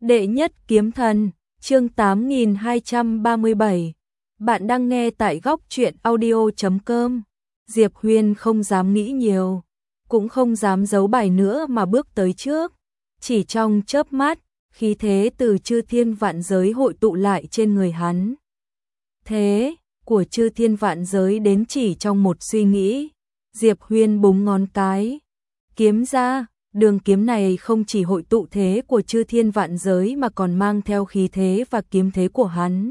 Đệ nhất kiếm thần, chương 8237. Bạn đang nghe tại góc truyện audio.com. Diệp Huyên không dám nghĩ nhiều, cũng không dám giấu bài nữa mà bước tới trước. Chỉ trong chớp mắt, khí thế từ chư thiên vạn giới hội tụ lại trên người hắn. Thế của chư thiên vạn giới đến chỉ trong một suy nghĩ. Diệp Huyên búng ngón cái, kiếm ra. Đường kiếm này không chỉ hội tụ thế của chư thiên vạn giới mà còn mang theo khí thế và kiếm thế của hắn.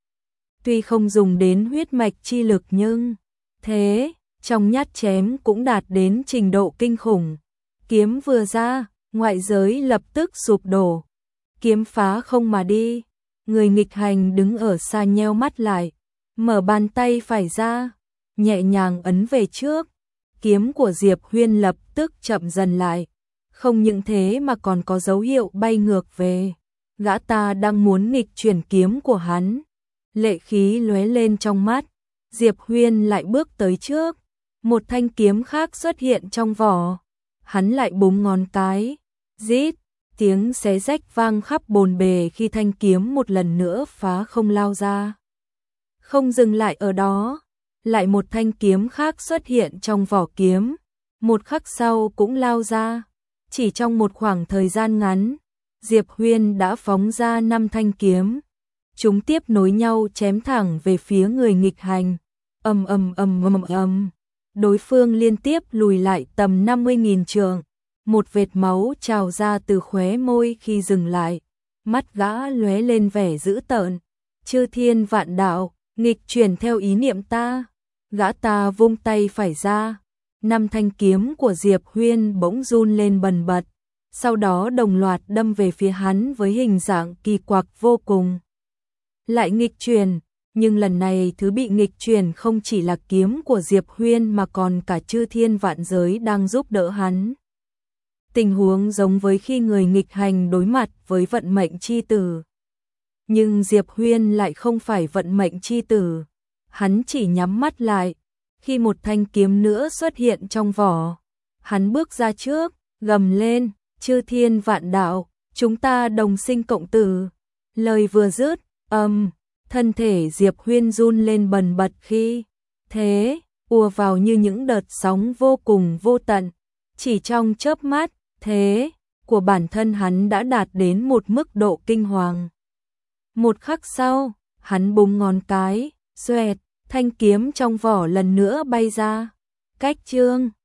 Tuy không dùng đến huyết mạch chi lực nhưng thế trong nhát chém cũng đạt đến trình độ kinh khủng. Kiếm vừa ra, ngoại giới lập tức sụp đổ. Kiếm phá không mà đi. Người nghịch hành đứng ở xa nheo mắt lại, mở bàn tay phải ra, nhẹ nhàng ấn về trước. Kiếm của Diệp Huyên lập tức chậm dần lại. Không những thế mà còn có dấu hiệu bay ngược về. Gã ta đang muốn nghịch chuyển kiếm của hắn. Lệ khí lóe lên trong mắt. Diệp Huyên lại bước tới trước. Một thanh kiếm khác xuất hiện trong vỏ. Hắn lại búng ngón cái. Rít, tiếng xé rách vang khắp bồn bề khi thanh kiếm một lần nữa phá không lao ra. Không dừng lại ở đó. Lại một thanh kiếm khác xuất hiện trong vỏ kiếm. Một khắc sau cũng lao ra. Chỉ trong một khoảng thời gian ngắn, Diệp Huyên đã phóng ra 5 thanh kiếm. Chúng tiếp nối nhau chém thẳng về phía người nghịch hành. Ầm ầm ầm ầm ầm. Đối phương liên tiếp lùi lại tầm 50.000 trượng. Một vệt máu trào ra từ khóe môi khi dừng lại. Mắt gã lóe lên vẻ dữ tợn. Chư thiên vạn đạo, nghịch chuyển theo ý niệm ta. Gã ta vung tay phải ra. 5 thanh kiếm của Diệp Huyên bỗng run lên bần bật, sau đó đồng loạt đâm về phía hắn với hình dạng kỳ quặc vô cùng. Lại nghịch chuyển, nhưng lần này thứ bị nghịch chuyển không chỉ là kiếm của Diệp Huyên mà còn cả chư thiên vạn giới đang giúp đỡ hắn. Tình huống giống với khi người nghịch hành đối mặt với vận mệnh chi tử. Nhưng Diệp Huyên lại không phải vận mệnh chi tử, hắn chỉ nhắm mắt lại. Khi một thanh kiếm nữa xuất hiện trong vỏ, hắn bước ra trước, gầm lên, chư thiên vạn đạo, chúng ta đồng sinh cộng tử. Lời vừa dứt, thân thể Diệp Huyên run lên bần bật khi thế ùa vào như những đợt sóng vô cùng vô tận. Chỉ trong chớp mắt, thế của bản thân hắn đã đạt đến một mức độ kinh hoàng. Một khắc sau, hắn búng ngón cái, xoẹt. Thanh kiếm trong vỏ lần nữa bay ra. Cách chương